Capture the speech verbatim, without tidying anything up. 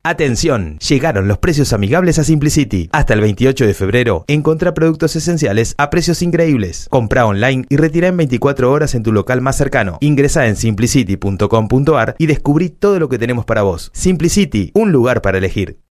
Atención, llegaron los precios amigables a Simplicity. Hasta el veintiocho de febrero, encontrá productos esenciales a precios increíbles. Comprá online y retirá en veinticuatro horas en tu local más cercano. Ingresá en simplicity punto com punto ar y descubrí todo lo que tenemos para vos. Simplicity, un lugar para elegir.